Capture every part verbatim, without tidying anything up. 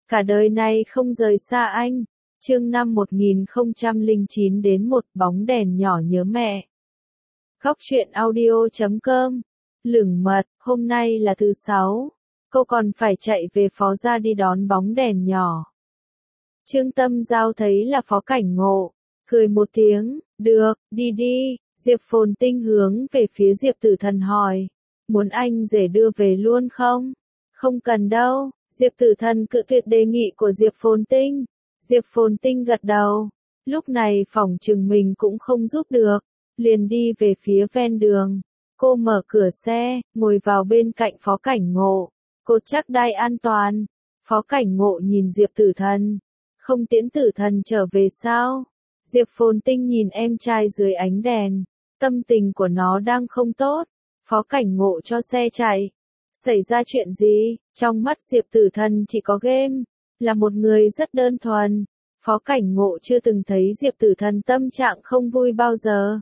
cả đời này không rời xa anh. Chương năm một nghìn không trăm lẻ chín đến một bóng đèn nhỏ nhớ mẹ. Góc truyện audio chấm com. Lửng mật, hôm nay là thứ sáu. Cô còn phải chạy về Phó Gia đi đón bóng đèn nhỏ. Trương Tâm Giao thấy là Phó Cảnh Ngộ, cười một tiếng, được, đi đi. Diệp Phồn Tinh hướng về phía Diệp Tử Thần hỏi, muốn anh rể đưa về luôn không? Không cần đâu. Diệp Tử Thần cự tuyệt đề nghị của Diệp Phồn Tinh. Diệp Phồn Tinh gật đầu. Lúc này phỏng chừng mình cũng không giúp được. Liền đi về phía ven đường. Cô mở cửa xe, ngồi vào bên cạnh Phó Cảnh Ngộ. Cột chắc đai an toàn. Phó Cảnh Ngộ nhìn Diệp Tử Thần. Không tiễn Tử Thần trở về sao? Diệp Phồn Tinh nhìn em trai dưới ánh đèn. Tâm tình của nó đang không tốt. Phó Cảnh Ngộ cho xe chạy. Xảy ra chuyện gì? Trong mắt Diệp Tử Thần chỉ có game. Là một người rất đơn thuần. Phó Cảnh Ngộ chưa từng thấy Diệp Tử Thần tâm trạng không vui bao giờ.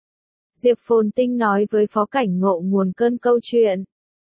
Diệp Phồn Tinh nói với Phó Cảnh Ngộ nguồn cơn câu chuyện.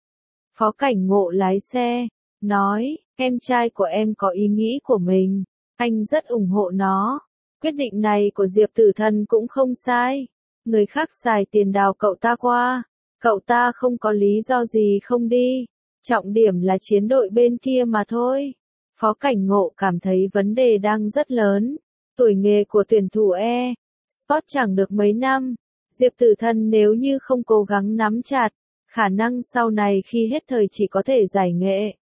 Phó Cảnh Ngộ lái xe. Nói, em trai của em có ý nghĩ của mình. Anh rất ủng hộ nó. Quyết định này của Diệp Tử Thần cũng không sai. Người khác xài tiền đào cậu ta qua. Cậu ta không có lý do gì không đi. Trọng điểm là chiến đội bên kia mà thôi. Phó Cảnh Ngộ cảm thấy vấn đề đang rất lớn. Tuổi nghề của tuyển thủ e Sport chẳng được mấy năm. Diệp Tử Thần nếu như không cố gắng nắm chặt, khả năng sau này khi hết thời chỉ có thể giải nghệ.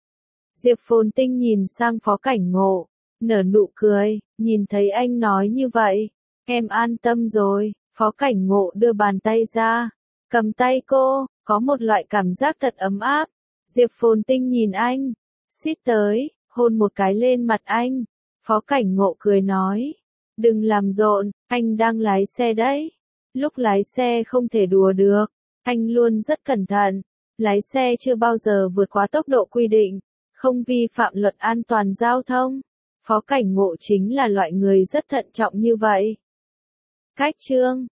Diệp Phồn Tinh nhìn sang Phó Cảnh Ngộ, nở nụ cười, nhìn thấy anh nói như vậy, em an tâm rồi. Phó Cảnh Ngộ đưa bàn tay ra, cầm tay cô, có một loại cảm giác thật ấm áp. Diệp Phồn Tinh nhìn anh, xít tới, hôn một cái lên mặt anh. Phó Cảnh Ngộ cười nói, đừng làm rộn, anh đang lái xe đấy. Lúc lái xe không thể đùa được, anh luôn rất cẩn thận. Lái xe chưa bao giờ vượt quá tốc độ quy định, không vi phạm luật an toàn giao thông. Phó Cảnh Ngộ chính là loại người rất thận trọng như vậy. Cách chương